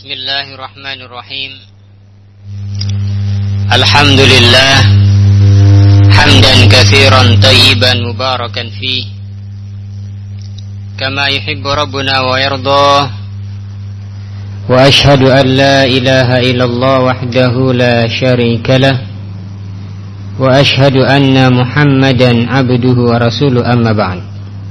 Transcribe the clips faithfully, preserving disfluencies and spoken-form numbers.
Bismillahirrahmanirrahim. Alhamdulillah hamdan katsiran tayyiban mubarakan fi kama yuhibbu rabbuna wa yarda. Wa ashhadu an la ilaha illallah wahdahu la syarika lah wa ashhadu anna Muhammadan abduhu wa rasuluhu, amma ba'd.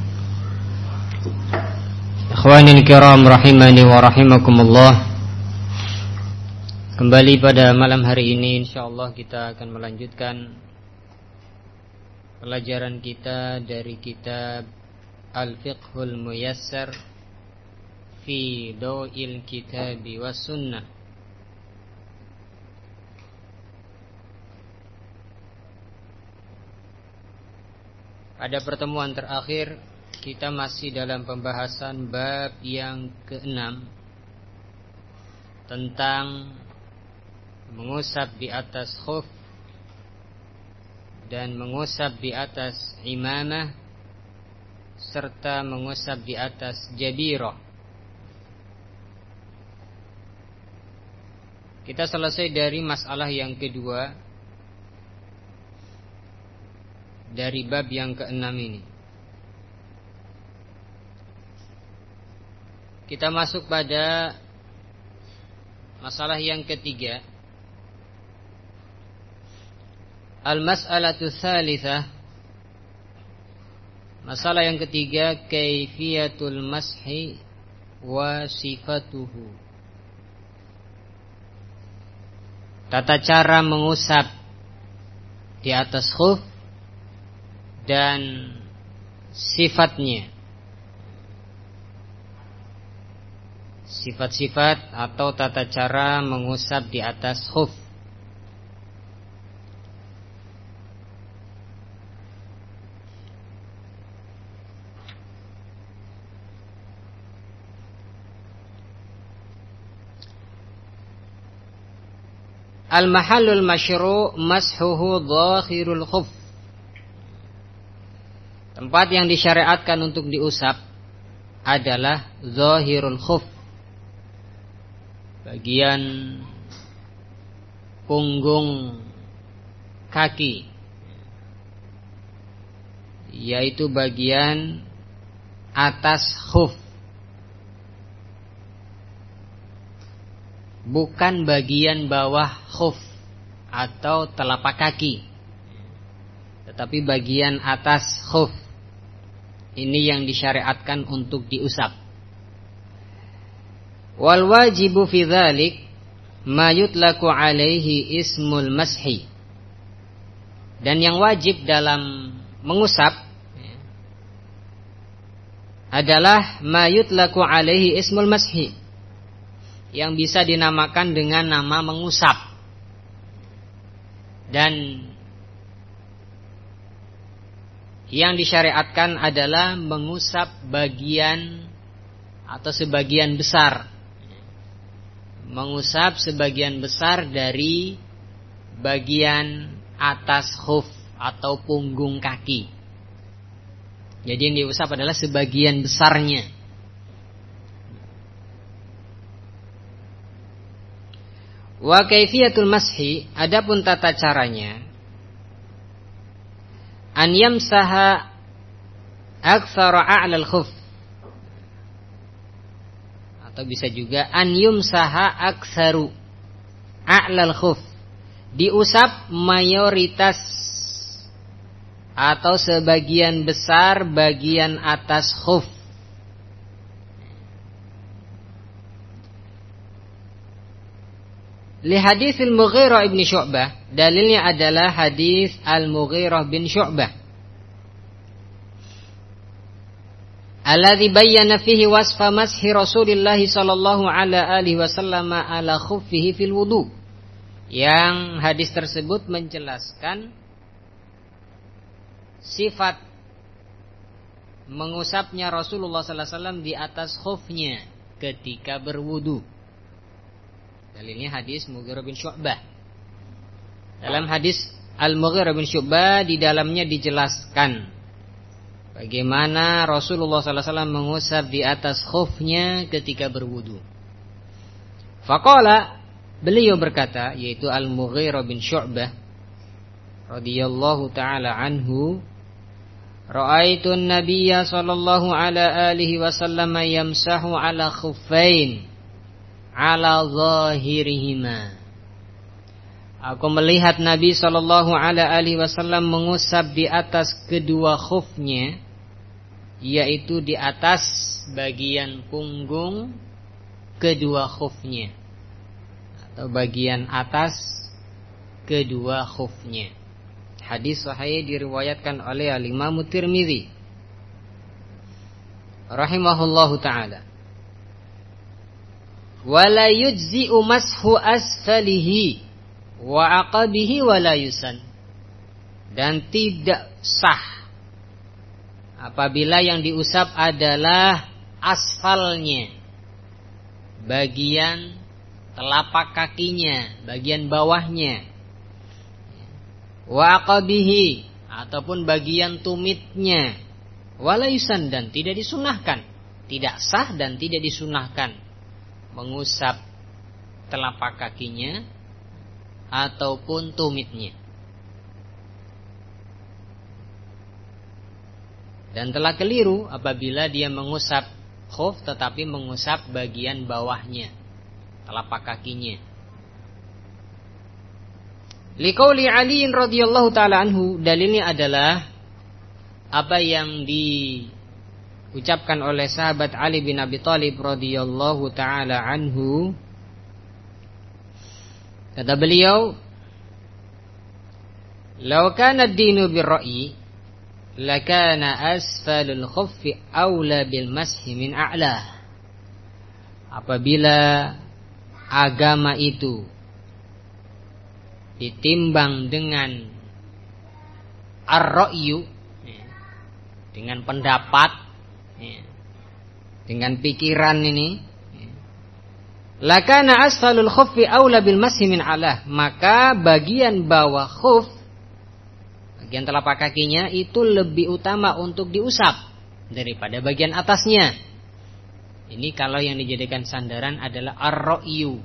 Ikhwanil kiram rahimani wa rahimakumullah. Kembali pada malam hari ini insyaallah kita akan melanjutkan pelajaran kita dari kitab Al-Fiqhul Muyassar fi Daw'il Kitabi was Sunnah. Pada pertemuan terakhir kita masih dalam pembahasan bab yang keenam tentang mengusap di atas khuf dan mengusap di atas imamah serta mengusap di atas jabirah. Kita selesai dari masalah yang kedua dari bab yang keenam ini. Kita masuk pada masalah yang ketiga. Al-mas'alatu tsalitsah. Masalah yang ketiga, kaifiyatul mashi wa sifatuhu. Tata cara mengusap di atas khuf dan sifatnya. Sifat-sifat atau tata cara mengusap di atas khuf. Al-mahallul masyru' mashuhu dhakhirul khuf. Tempat yang disyariatkan untuk diusap adalah zahirul khuf, bagian punggung kaki, yaitu bagian atas khuf, bukan bagian bawah khuf atau telapak kaki, tetapi bagian atas khuf. Ini yang disyariatkan untuk diusap. Wal wajibu fi dzalik ma yutlaku alaihi ismul mashi. Dan yang wajib dalam mengusap adalah ma yutlaku alaihi ismul mashi, yang bisa dinamakan dengan nama mengusap. Dan yang disyariatkan adalah mengusap bagian atau sebagian besar. Mengusap sebagian besar dari bagian atas khuf atau punggung kaki. Jadi yang diusap adalah sebagian besarnya. Wa kaifiyatul mashi, adapun tata caranya, an yamsaha aktsara a'lal khuf, atau bisa juga an yumsaha aktsaru a'lal khuf, diusap mayoritas atau sebagian besar bagian atas khuf. Li hadis Al-Mughirah bin Syu'bah, dalilnya adalah hadis Al-Mughirah bin Syu'bah alladzi bayyana fihi wasfa mashi Rasulillah sallallahu alaihi wasallam ala khuffihi fil wudu. Yang hadis tersebut menjelaskan sifat mengusapnya Rasulullah sallallahu alaihi wasallam di atas khufnya ketika berwudu. Dalilnya hadis Mughirah bin Syu'bah. Dalam hadis Al-Mughirah bin Syu'bah di dalamnya dijelaskan bagaimana Rasulullah sallallahu alaihi wasallam mengusap di atas khufnya ketika berwudu. Faqala, beliau berkata, yaitu Al-Mughirah bin Syu'bah radhiyallahu taala anhu, ra'aitu an-nabiyya sallallahu ala alihi wasallam yamsahu ala khuffain ala zahirihima. Aku melihat Nabi sallallahu ala alihi wasallam mengusap di atas kedua khufnya, yaitu di atas bagian punggung kedua khufnya, atau bagian atas kedua khufnya. Hadis sahih diriwayatkan oleh Al-Imam Tirmidzi rahimahullahu taala. Wala yujzi'u mashu asfalihi wa aqabihi wala yusan. Dan tidak sah apabila yang diusap adalah asfalnya, bagian telapak kakinya, bagian bawahnya, wa aqabihi ataupun bagian tumitnya, wala yusan, dan tidak disunahkan, tidak sah dan tidak disunahkan mengusap telapak kakinya ataupun tumitnya. Dan telah keliru apabila dia mengusap khuf tetapi mengusap bagian bawahnya, telapak kakinya. Liqauli Ali radhiyallahu taala anhu, dalilnya adalah apa yang diucapkan oleh sahabat Ali bin Abi Thalib radhiyallahu taala anhu. Kata beliau, "Law kana ad-dinu bir-ra'yi, lakana asfalul khuffi aula bil mashi min a'la." Apabila agama itu ditimbang dengan ar-ra'yu, dengan pendapat, dengan pikiran ini, lakana asfalul khuffi aula bil mashi min a'la, maka bagian bawah khuf, bagian telapak kakinya itu lebih utama untuk diusap daripada bagian atasnya. Ini kalau yang dijadikan sandaran adalah ar-ra'yu,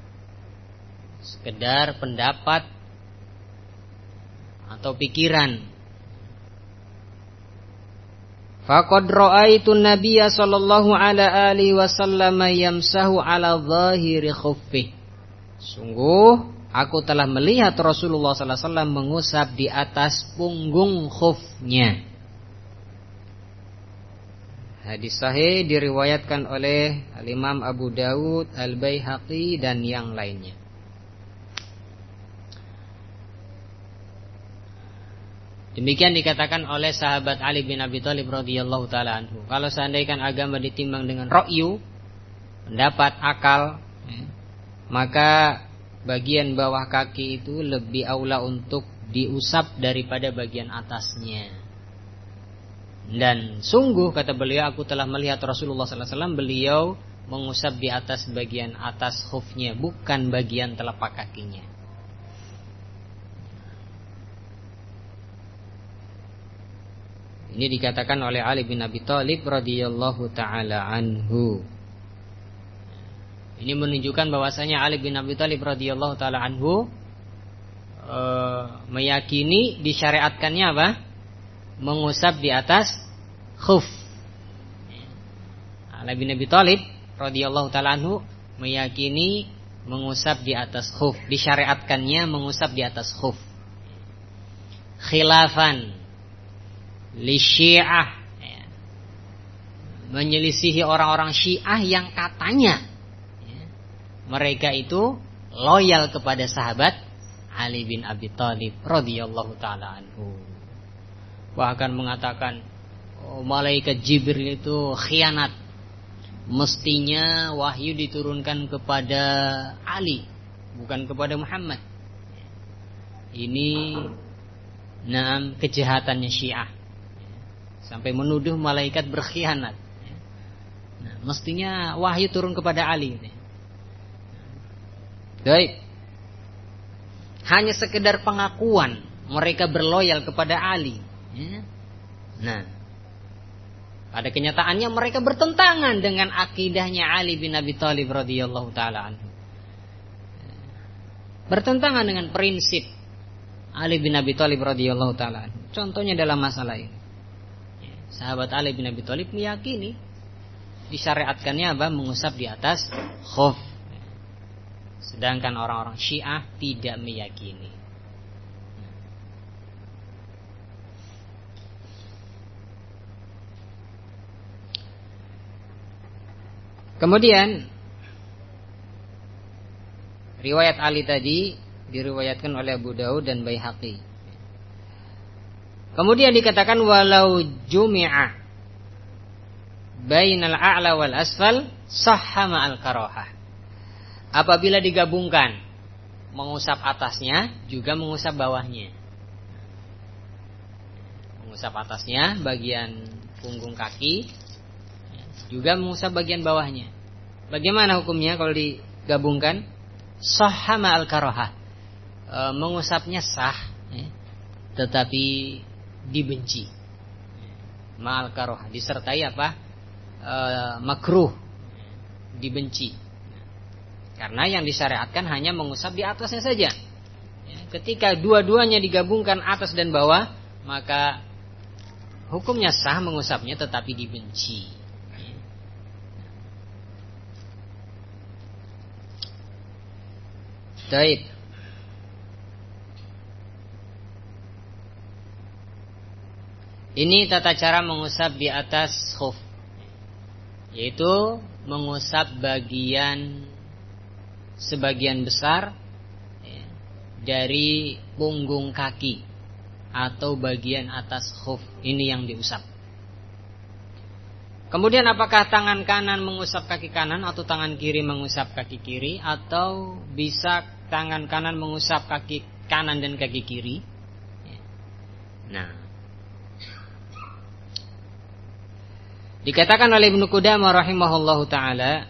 sekedar pendapat atau pikiran. Faqad ra'aitu an-nabiyya sallallahu ala alihi wasallam yamsahu ala zahiri khuffi. Sungguh aku telah melihat Rasulullah sallallahu alaihi wasallam mengusap di atas punggung khufnya. Hadis sahih diriwayatkan oleh Al-Imam Abu Dawud, Al-Baihaqi dan yang lainnya. Demikian dikatakan oleh sahabat Ali bin Abi Thalib radhiyallahu taala anhu. Kalau seandainya agama ditimbang dengan ra'yu, pendapat, akal, ya, maka bagian bawah kaki itu lebih aula untuk diusap daripada bagian atasnya. Dan sungguh kata beliau, aku telah melihat Rasulullah sallallahu alaihi wasallam beliau mengusap di atas bagian atas khufnya, bukan bagian telapak kakinya. Ini dikatakan oleh Ali bin Abi Thalib radhiyallahu taala anhu. Ini menunjukkan bahwasanya Ali bin Abi Thalib radhiyallahu taala anhu e, meyakini disyariatkannya apa? Mengusap di atas khuf. Ali bin Abi Thalib radhiyallahu taala anhu meyakini mengusap di atas khuf, disyariatkannya mengusap di atas khuf. Khilafan li Syiah, ya, menyelisihi orang-orang Syiah yang katanya, ya, mereka itu loyal kepada sahabat Ali bin Abi Thalib radhiyallahu taala anhu. Bahkan mengatakan, oh, malaikat Jibril itu khianat, mestinya wahyu diturunkan kepada Ali, bukan kepada Muhammad. Ini naam kejahatannya Syiah, sampai menuduh malaikat berkhianat. Nah, mestinya wahyu turun kepada Ali. Baik. Hanya sekedar pengakuan mereka berloyal kepada Ali. Nah, pada kenyataannya mereka bertentangan dengan akidahnya Ali bin Abi Thalib radhiyallahu taala anhu. bertentangan dengan prinsip Ali bin Abi Thalib radhiyallahu taala. Contohnya dalam masalah ini, sahabat Ali bin Abi Thalib meyakini disyariatkannya apa? Mengusap di atas khuf. Sedangkan orang-orang Syiah tidak meyakini. Kemudian riwayat Ali tadi diriwayatkan oleh Abu Daud dan Baihaqi. Kemudian dikatakan walau jumi'a bainal a'la wal asfal sahha ma'al karahah. Apabila digabungkan mengusap atasnya juga mengusap bawahnya. Mengusap atasnya bagian punggung kaki juga mengusap bagian bawahnya. Bagaimana hukumnya kalau digabungkan? Sahha ma'al karahah. E, mengusapnya sah, ya, tetapi dibenci. Ma'al karahah disertai apa? E, makruh, dibenci. Karena yang disyariatkan hanya mengusap di atasnya saja. Ya, ketika dua-duanya digabungkan atas dan bawah, maka hukumnya sah mengusapnya tetapi dibenci. Baik. Ini tata cara mengusap di atas khuf, yaitu mengusap bagian sebagian besar ya, dari punggung kaki atau bagian atas khuf. Ini yang diusap. Kemudian apakah tangan kanan mengusap kaki kanan atau tangan kiri mengusap kaki kiri, atau bisa tangan kanan mengusap kaki kanan dan kaki kiri? Nah, dikatakan oleh Ibnu Qudamah rahimahullahu taala,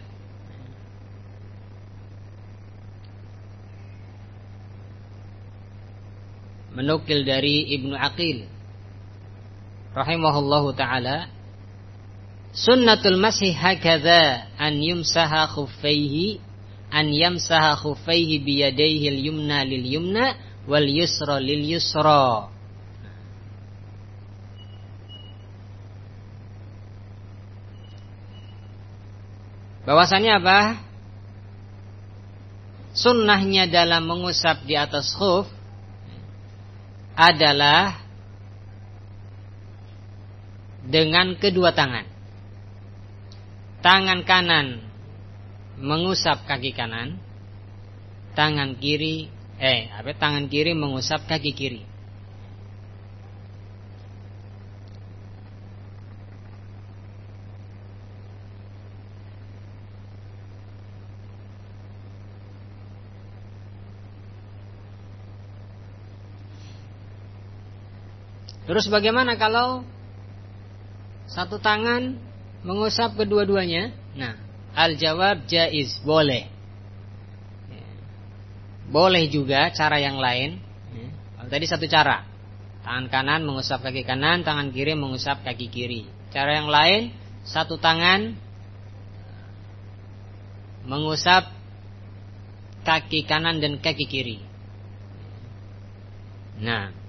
menukil dari Ibnu Aqil rahimahullahu taala, sunnatul masih hakadha an yumsaha khuffaihi an yamsaha khuffaihi biyadaihi al-yumna lil yumna wal yusra lil yusra. Bahwasanya apa? Sunnahnya dalam mengusap di atas khuf adalah dengan kedua tangan. Tangan kanan mengusap kaki kanan, tangan kiri eh apa tangan kiri mengusap kaki kiri. Terus bagaimana kalau satu tangan mengusap kedua-duanya? Nah, al-jawab jaiz, boleh. Boleh juga cara yang lain. Kalau tadi satu cara, tangan kanan mengusap kaki kanan, tangan kiri mengusap kaki kiri. Cara yang lain, satu tangan mengusap kaki kanan dan kaki kiri. Nah,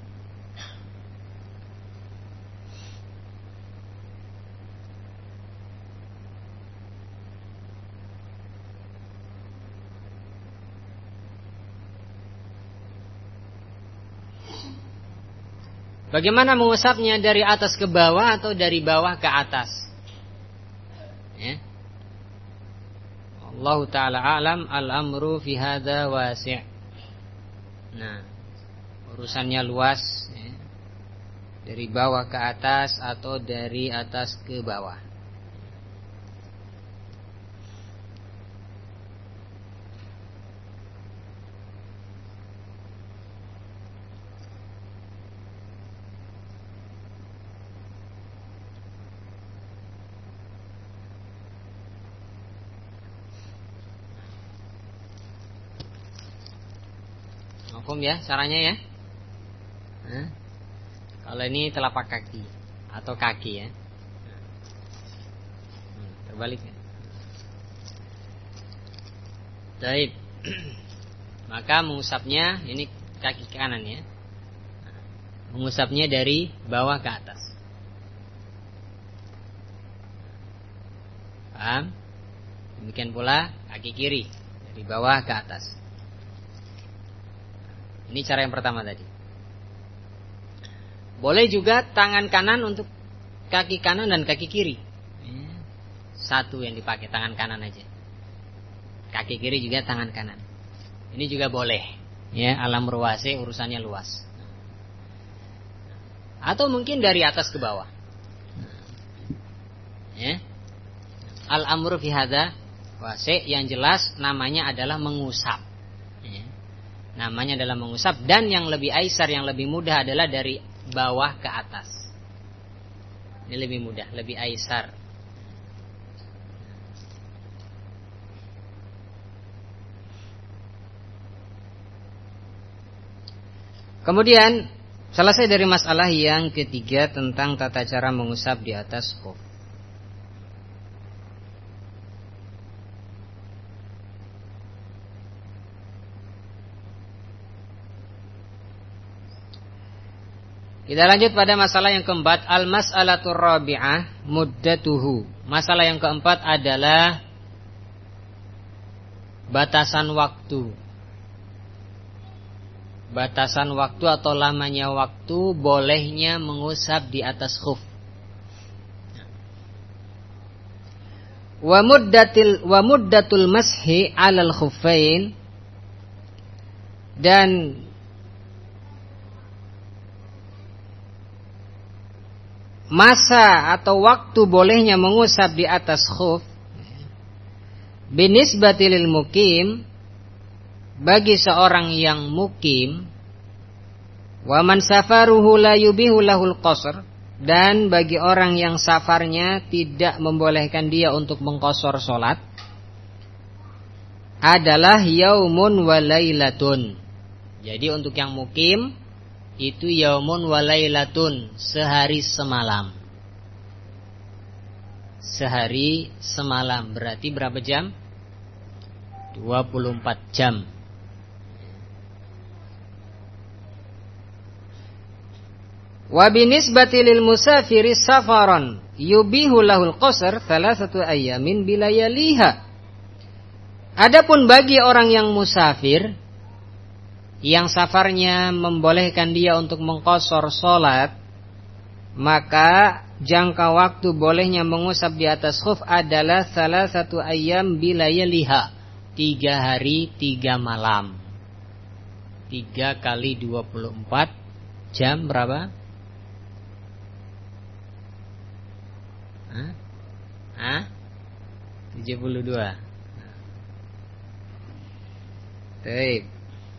bagaimana mengusapnya, dari atas ke bawah atau dari bawah ke atas? Ya. Allah Ta'ala a'lam, al-amru fi hadha wasi'. Nah, urusannya luas ya. Dari bawah ke atas atau dari atas ke bawah. Hukum ya caranya ya. Nah, kalau ini telapak kaki atau kaki ya. Hmm, terbalik ya. Baik. maka mengusapnya ini kaki kanan ya. Mengusapnya dari bawah ke atas. Paham? Demikian pula kaki kiri dari bawah ke atas. Ini cara yang pertama tadi. Boleh juga tangan kanan untuk kaki kanan dan kaki kiri. Satu yang dipakai, tangan kanan aja. Kaki kiri juga tangan kanan. Ini juga boleh. Ya, alam ruwase urusannya luas. Atau mungkin dari atas ke bawah. Ya. Al-amru fi hadza wasi', yang jelas namanya adalah mengusap. Ya. Namanya adalah mengusap, dan yang lebih aisar, yang lebih mudah adalah dari bawah ke atas. Ini lebih mudah, lebih aisar. Kemudian selesai dari masalah yang ketiga tentang tata cara mengusap di atas khuf. Kita lanjut pada masalah yang keempat, al-mas'alatur rabi'ah muddatuhu. Masalah yang keempat adalah batasan waktu. Batasan waktu atau lamanya waktu bolehnya mengusap di atas khuf. Wa muddatil wa muddatul mashi 'alal khuffain, dan masa atau waktu bolehnya mengusap di atas khuf binisbati lil mukim, bagi seorang yang mukim, wa man safaruhu la yubihu lahul qasr, dan bagi orang yang safarnya tidak membolehkan dia untuk mengqasar salat, adalah yaumun wa lailatun. Jadi untuk yang mukim itu yaumun wa lailatun, sehari semalam. Sehari semalam berarti berapa jam? dua puluh empat jam. Wa binisbati lil musafiri safaran yubihu lahul qasr thalathatu ayyamin bilayaliha. Adapun bagi orang yang musafir, yang safarnya membolehkan dia untuk mengqasar salat, maka jangka waktu bolehnya mengusap di atas khuf adalah salah satu ayyam bilayaliha, tiga hari tiga malam. Tiga kali dua puluh empat jam berapa? Hah? Hah? tujuh puluh dua. Baik.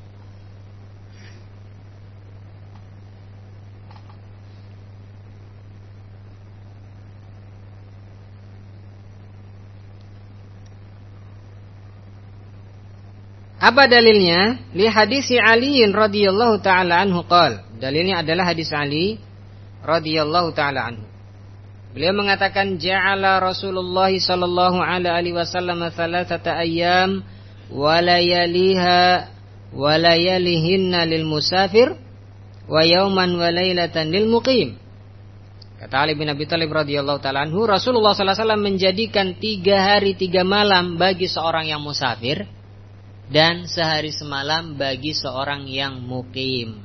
Apa dalilnya? Li hadis Ali radhiyallahu taala anhu qol. Dalilnya adalah hadis Ali radhiyallahu taala anhu. Beliau mengatakan ja'ala Rasulullah sallallahu alaihi wasallam thalathata ayyam wa layaliha wa layalihinna lil musafir wa yauman wa lailatan lil muqim. Kata Ali bin Abi Thalib radhiyallahu taala anhu, Rasulullah sallallahu alaihi wasallam menjadikan tiga hari tiga malam bagi seorang yang musafir dan sehari semalam bagi seorang yang mukim.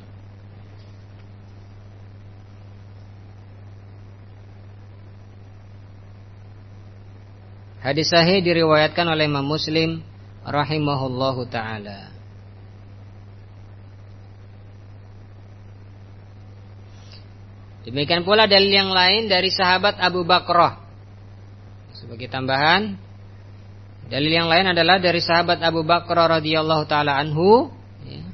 Hadis sahih diriwayatkan oleh Imam Muslim rahimahullahu taala. Demikian pula dalil yang lain dari sahabat Abu Bakrah. Sebagai tambahan, dalil yang lain adalah dari sahabat Abu Bakrah radhiyallahu taala anhu, ya.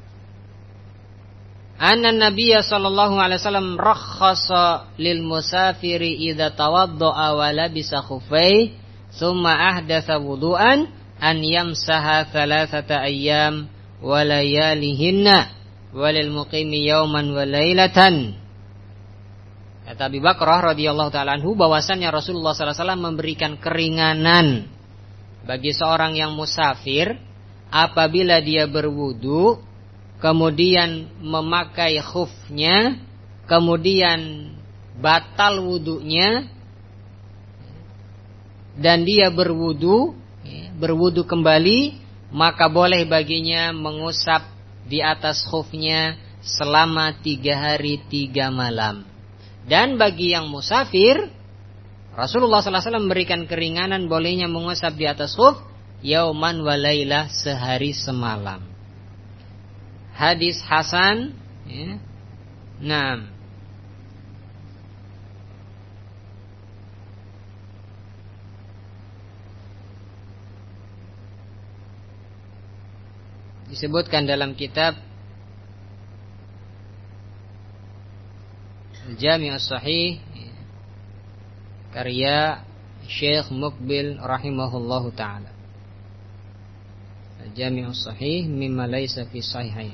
Anna Nabiyya sallallahu alaihi wasallam rakhasa lil musafiri idza tawaddaa wa labisa khuffai thumma ahdatsa wudu'an an yamsaha thalathata ayyam wa layalihinna walil muqimi yawman wa lailatan. Kata Abu Bakrah radhiyallahu taala anhu bahwasannya Rasulullah sallallahu alaihi wasallam memberikan keringanan bagi seorang yang musafir apabila dia berwudu, kemudian memakai khufnya, kemudian batal wudunya, dan dia berwudu, berwudu kembali, maka boleh baginya mengusap di atas khufnya selama tiga hari tiga malam. Dan bagi yang musafir, Rasulullah sallallahu alaihi wasallam memberikan keringanan bolehnya mengusap di atas khuf yauman wa lailah, sehari semalam. Hadis hasan, ya. Nah, disebutkan dalam kitab Al-Jami' As-Sahih karya Syekh Muqbil rahimahullahu ta'ala. Al-Jami' As-Sahih mimma laysa fi sahihain.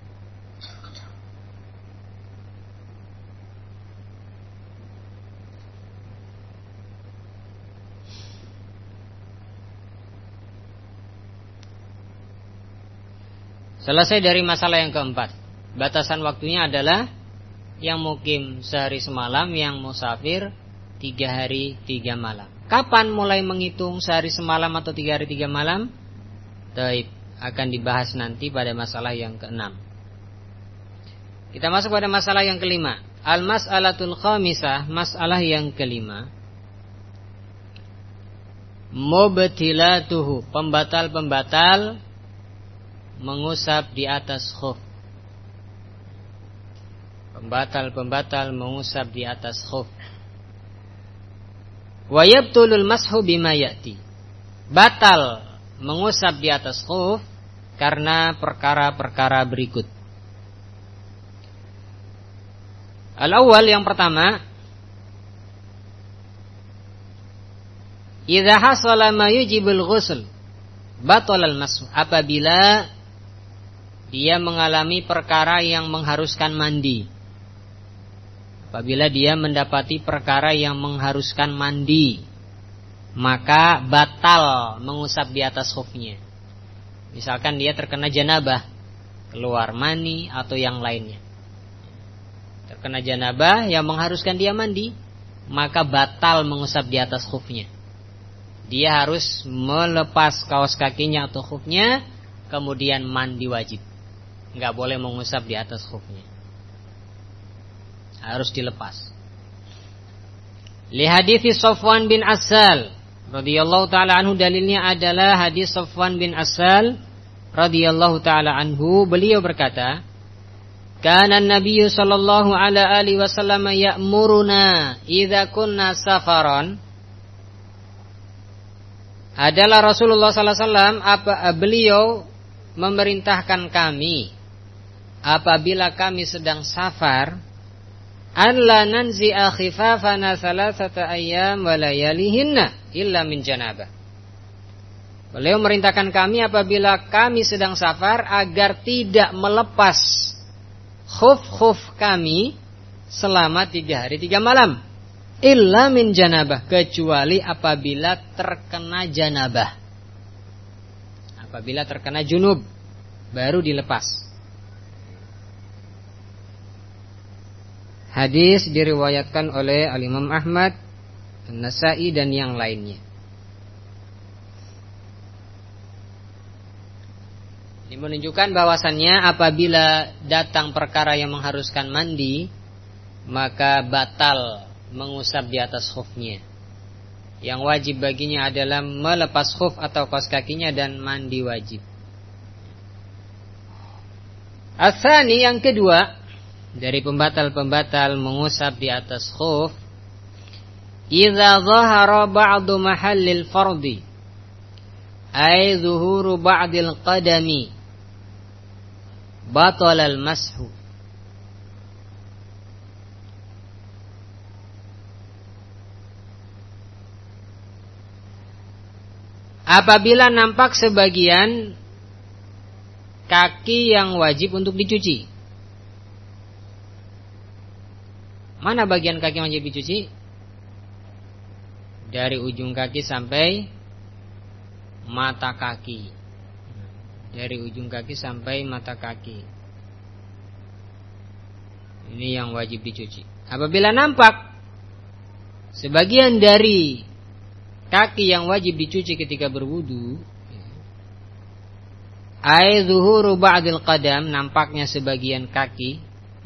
Selesai dari masalah yang keempat. Batasan waktunya adalah yang mukim sehari semalam, yang musafir tiga hari tiga malam. Kapan mulai menghitung sehari semalam atau tiga hari tiga malam? Taib, akan dibahas nanti pada masalah yang keenam. Kita masuk pada masalah yang kelima. Al-mas'alatul khamisah, masalah yang kelima. Mubtilatuhu, pembatal-pembatal mengusap di atas khuf. Pembatal-pembatal mengusap di atas khuf. Wa yabtulul mashu bima ya'ti. Batal mengusap di atas khuf karena perkara-perkara berikut. Al-awwal, yang pertama, idza hasala ma yujibul ghusl batalal mashu, apabila dia mengalami perkara yang mengharuskan mandi. Apabila dia mendapati perkara yang mengharuskan mandi, maka batal mengusap di atas khufnya. Misalkan dia terkena janabah, keluar mani atau yang lainnya. Terkena janabah yang mengharuskan dia mandi, maka batal mengusap di atas khufnya. Dia harus melepas kaos kakinya atau khufnya, kemudian mandi wajib. Enggak boleh mengusap di atas khufnya, harus dilepas. Li hadithi Safwan bin Asal radhiyallahu taala anhu, dalilnya adalah hadis Safwan bin Asal radhiyallahu taala anhu. Beliau berkata, kana an-nabiy sallallahu ala alihi wasallam ya'muruna idza kunna safaran. Adalah Rasulullah sallallahu alaihi wasallam, apa beliau memerintahkan kami apabila kami sedang safar, alla nanzi'a khifafana thalathata ayyam wa layalihinna illa min janabah. Beliau merintahkan kami apabila kami sedang safar agar tidak melepas khuf-khuf kami selama tiga hari tiga malam, illa min janabah, kecuali apabila terkena janabah. Apabila terkena junub baru dilepas. Hadis diriwayatkan oleh Al-Imam Ahmad, An-Nasa'i dan yang lainnya. Ini menunjukkan bahwasannya apabila datang perkara yang mengharuskan mandi, maka batal mengusap di atas khufnya. Yang wajib baginya adalah melepas khuf atau kaos kakinya dan mandi wajib. Asani, yang kedua dari pembatal-pembatal mengusap di atas khuf, idza dhahara ba'du mahallil fardi, ay zuhuru ba'dil qadami, batalal mashu. Apabila nampak sebagian kaki yang wajib untuk dicuci. Mana bagian kaki yang wajib dicuci? Dari ujung kaki sampai mata kaki. dari ujung kaki sampai mata kaki. Ini yang wajib dicuci. Apabila nampak sebagian dari kaki yang wajib dicuci ketika berwudu, ai zuhuru ba'dil qadam, nampaknya sebagian kaki,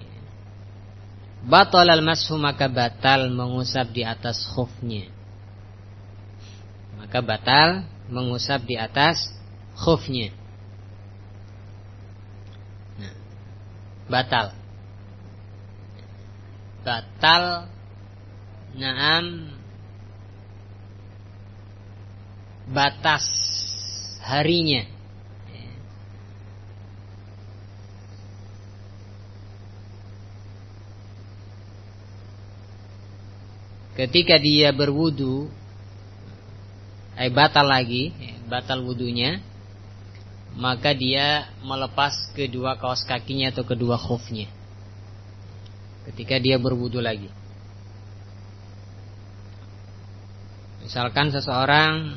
batal al-mashu, maka batal mengusap di atas khufnya. Maka batal mengusap di atas khufnya. Nah, batal. Batal naam batas harinya. Ketika dia berwudu, eh batal lagi, batal wudunya, maka dia melepas kedua kaos kakinya atau kedua khufnya. Ketika dia berwudu lagi. Misalkan seseorang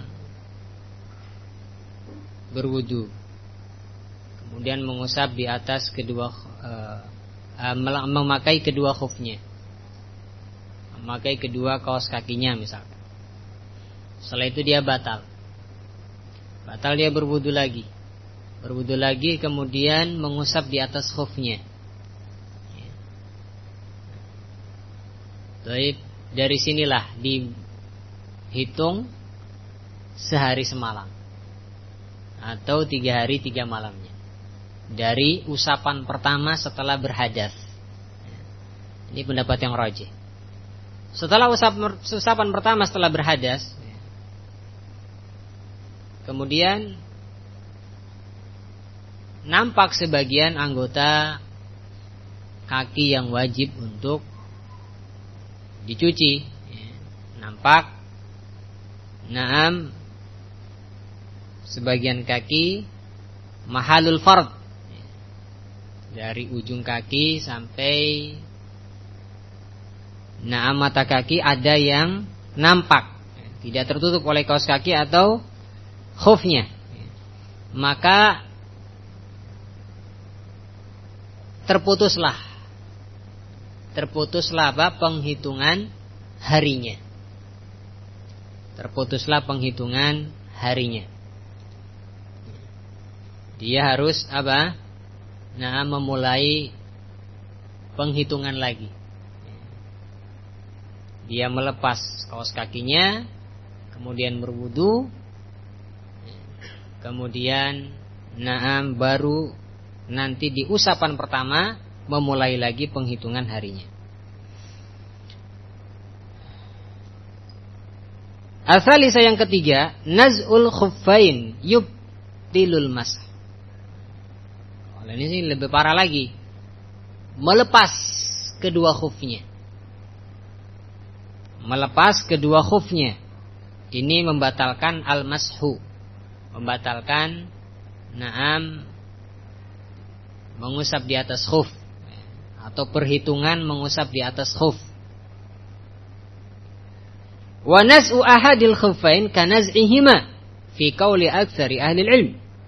berwudu, kemudian mengusap di atas kedua, uh, uh, memakai kedua khufnya, memakai kedua kaos kakinya misalkan. Setelah itu dia batal. Batal dia berwudu lagi. Berwudu lagi kemudian mengusap di atas khufnya. Baik, dari sinilah dihitung sehari semalam atau tiga hari tiga malamnya dari usapan pertama setelah berhadas. Ini pendapat yang rajih. Setelah usap, usapan pertama setelah berhadas, kemudian nampak sebagian anggota kaki yang wajib untuk dicuci, nampak naam sebagian kaki mahalul fard, dari ujung kaki sampai naam mata kaki ada yang nampak, tidak tertutup oleh kaos kaki atau khufnya. Maka terputuslah Terputuslah apa? Penghitungan harinya. Terputuslah penghitungan harinya. Dia harus apa? Nah, memulai penghitungan lagi. Dia melepas kaos kakinya, kemudian berwudu, kemudian naam baru nanti di usapan pertama memulai lagi penghitungan harinya. Al-thalisa, yang ketiga, naz'ul khuffain yubtilul masah. Oleh ini sih lebih parah lagi. Melepas kedua khufnya. Melepas kedua khufnya. Ini membatalkan al-mashu. Membatalkan naam mengusap di atas khuf, atau perhitungan mengusap di atas khuf. Wa naz'u ahadil khuffain kanaz'ihima fi qauli aktsari ahli ilm.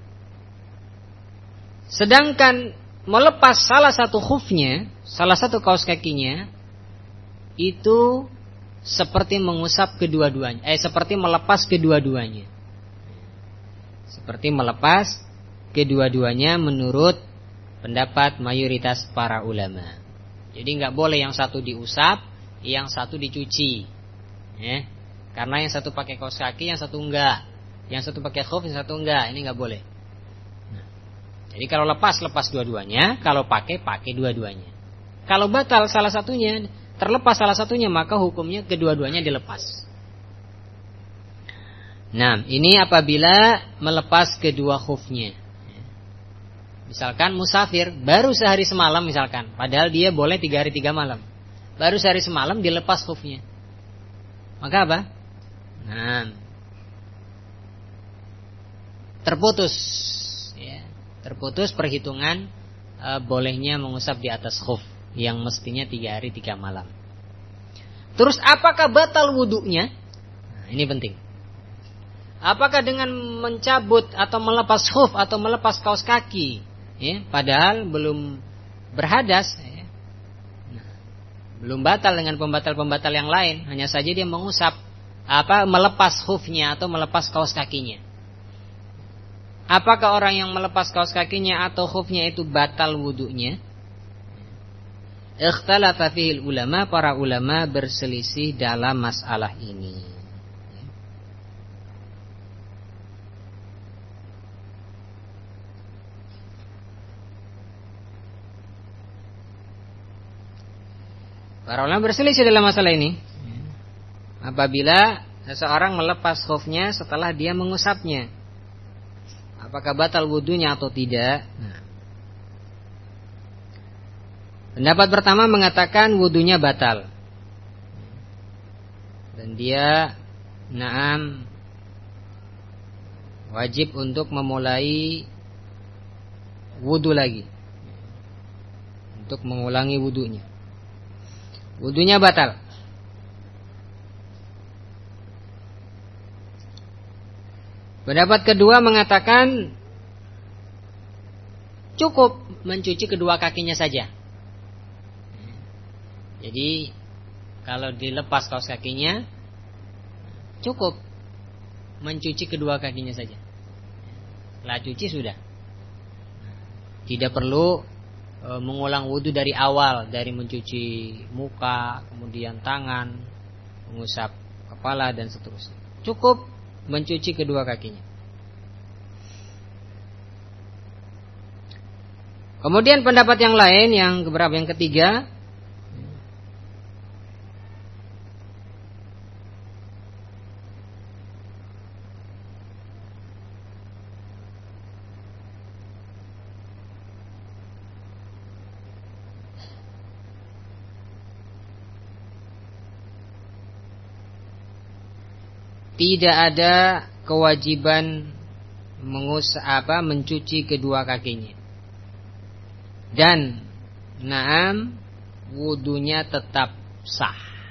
Sedangkan melepas salah satu khufnya, salah satu kaos kakinya, itu seperti mengusap kedua-duanya, eh seperti melepas kedua-duanya. Seperti melepas kedua-duanya menurut pendapat mayoritas para ulama. Jadi nggak boleh yang satu diusap, yang satu dicuci, ya. Karena yang satu pakai kaos kaki, yang satu enggak. Yang satu pakai khuf, yang satu enggak. Ini nggak boleh. Nah, jadi kalau lepas lepas dua-duanya, kalau pakai pakai dua-duanya. Kalau batal salah satunya, terlepas salah satunya, maka hukumnya kedua-duanya dilepas. Nah, ini apabila melepas kedua khufnya. Misalkan musafir baru sehari semalam misalkan, padahal dia boleh tiga hari tiga malam. Baru sehari semalam dilepas khufnya. Maka apa? Nah, terputus, ya, terputus perhitungan e, bolehnya mengusap di atas khuf yang mestinya tiga hari tiga malam. Terus apakah batal wudunya? Nah, ini penting. apakah dengan mencabut atau melepas khuf atau melepas kaos kaki, ya, padahal belum berhadas, ya, nah, belum batal dengan pembatal-pembatal yang lain, hanya saja dia mengusap apa melepas khufnya atau melepas kaos kakinya. Apakah orang yang melepas kaos kakinya atau khufnya itu batal wudunya? Ikhtalafa fihil ulama, para ulama berselisih dalam masalah ini. Para ulama berselisih dalam masalah ini. Apabila seseorang melepas khufnya setelah dia mengusapnya, apakah batal wudunya atau tidak? Nah, pendapat pertama mengatakan wudunya batal, dan dia naam wajib untuk memulai wudu lagi, untuk mengulangi wudunya. Wudunya batal. Pendapat kedua mengatakan cukup mencuci kedua kakinya saja. Jadi kalau dilepas kaos kakinya, cukup mencuci kedua kakinya saja. Setelah cuci sudah. Tidak perlu e, mengulang wudu dari awal, dari mencuci muka, kemudian tangan, mengusap kepala dan seterusnya. Cukup mencuci kedua kakinya. Kemudian pendapat yang lain, yang keberapa, yang ketiga, tidak ada kewajiban mengus apa mencuci kedua kakinya, dan naam wudunya tetap sah.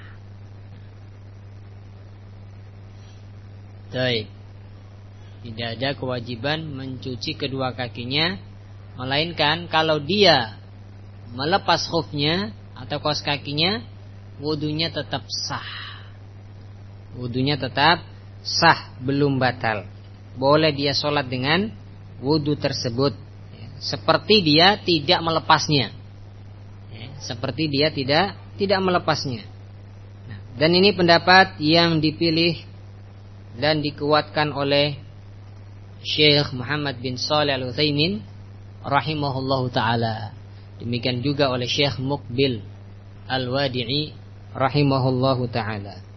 Baik. Tidak ada kewajiban mencuci kedua kakinya, melainkan kalau dia melepas khufnya atau kaos kakinya, wudunya tetap sah. Wudunya tetap sah, belum batal. Boleh dia sholat dengan wudu tersebut, ya, seperti dia tidak melepasnya, ya, seperti dia tidak tidak melepasnya. Nah, dan ini pendapat yang dipilih dan dikuatkan oleh Syekh Muhammad bin Shalih Al-Utsaimin rahimahullahu taala. Demikian juga oleh Syekh Muqbil Al-Wadi'i rahimahullahu taala.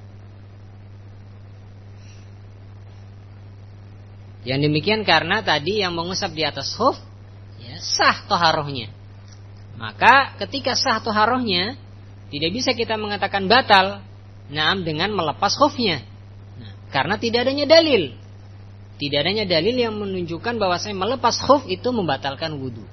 Yang demikian karena tadi yang mengusap di atas khuf, ya, sah toharohnya. Maka ketika sah toharohnya, tidak bisa kita mengatakan batal, naam, dengan melepas khufnya. Nah, karena tidak adanya dalil. Tidak adanya dalil yang menunjukkan bahwasanya melepas khuf itu membatalkan wudu.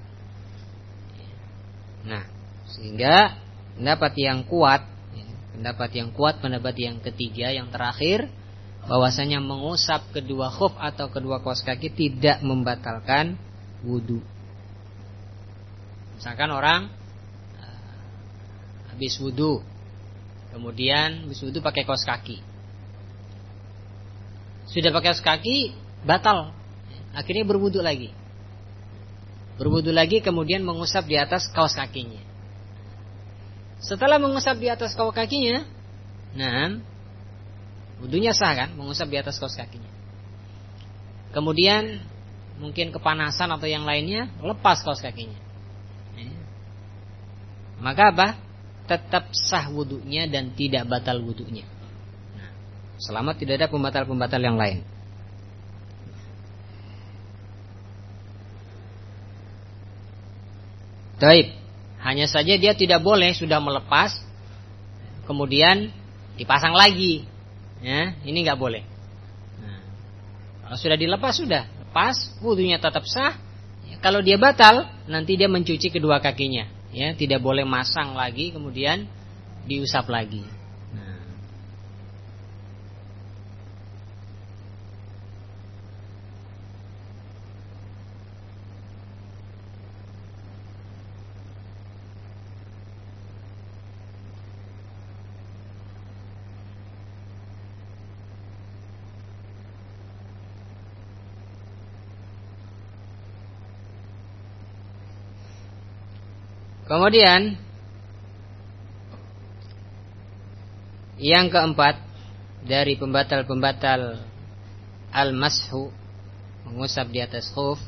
Nah, sehingga pendapat yang kuat, ya, pendapat yang kuat, pendapat yang ketiga, yang terakhir, bahwasanya mengusap kedua khuf atau kedua kaos kaki tidak membatalkan wudu. Misalkan orang uh, habis wudu, kemudian habis wudu pakai kaos kaki, sudah pakai kaos kaki batal, akhirnya berwudu lagi, berwudu lagi kemudian mengusap di atas kaos kakinya. Setelah mengusap di atas kaos kakinya, nah, wudunya sah kan, mengusap di atas kaos kakinya. Kemudian mungkin kepanasan atau yang lainnya, lepas kaos kakinya. Maka apa? Tetap sah wudunya dan tidak batal wudunya. Nah, selama tidak ada pembatal-pembatal yang lain. Taib. Hanya saja dia tidak boleh sudah melepas kemudian dipasang lagi. Ya, ini nggak boleh. Nah, kalau sudah dilepas, sudah lepas, wudunya tetap sah. Ya, kalau dia batal, nanti dia mencuci kedua kakinya. Ya, tidak boleh masang lagi kemudian diusap lagi. Nah. Kemudian yang keempat dari pembatal-pembatal al-mashu, mengusap di atas khuf,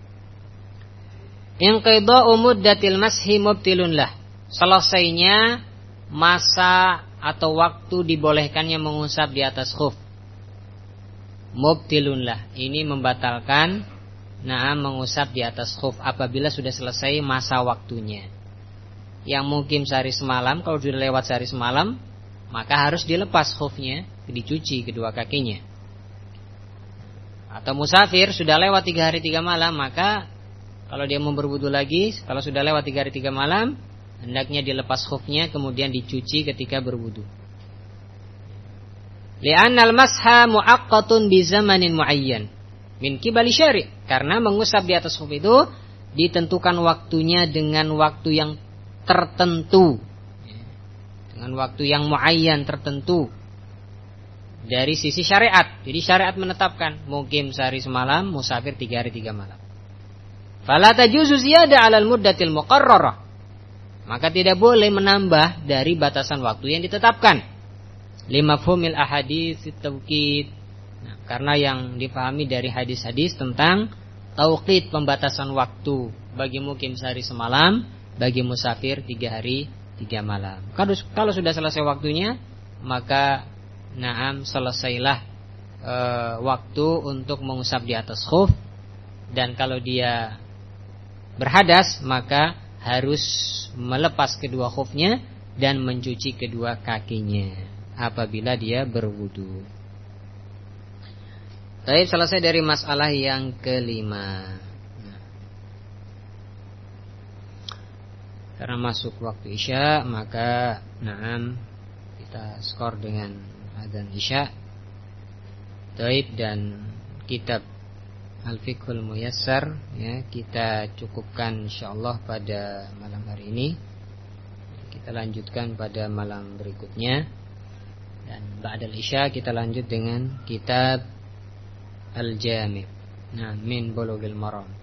inqida'u muddatil mashi mubtilun lah, selesainya masa atau waktu dibolehkannya mengusap di atas khuf. Mubtilun lah, ini membatalkan nah mengusap di atas khuf apabila sudah selesai masa waktunya. Yang mungkin sehari semalam, kalau sudah lewat sehari semalam, maka harus dilepas khufnya, dicuci kedua kakinya. Atau musafir sudah lewat tiga hari tiga malam, maka kalau dia mau berwudu lagi, kalau sudah lewat tiga hari tiga malam, hendaknya dilepas khufnya kemudian dicuci ketika berwudu. Li'annal masha mu'aqqatun bi zamanin muayyan min qibali syari', karena mengusap di atas khuf itu ditentukan waktunya dengan waktu yang tertentu, dengan waktu yang muayyan tertentu dari sisi syariat. Jadi syariat menetapkan mukim sehari semalam, musafir tiga hari tiga malam. Fala tajuzu ziyada 'alal muddatil muqarrarah, maka tidak boleh menambah dari batasan waktu yang ditetapkan. Limafhumil ahadits tauqit, nah, karena yang dipahami dari hadis-hadis tentang tauqit, pembatasan waktu bagi mukim sehari semalam, bagi musafir tiga hari tiga malam. Kalau, kalau sudah selesai waktunya, maka naam selesailah e, waktu untuk mengusap di atas khuf. Dan kalau dia berhadas, maka harus melepas kedua khufnya dan mencuci kedua kakinya apabila dia berwudu. Baik, selesai dari masalah yang kelima. Nah, karena masuk waktu Isya, maka naam kita skor dengan adzan Isya. Baik, dan kitab Al-Fiqhul Muyassar ya, kita cukupkan insyaallah pada malam hari ini. Kita lanjutkan pada malam berikutnya. Dan ba'dal Isya kita lanjut dengan kitab Al-Jami', nah, min Bulughil Maram.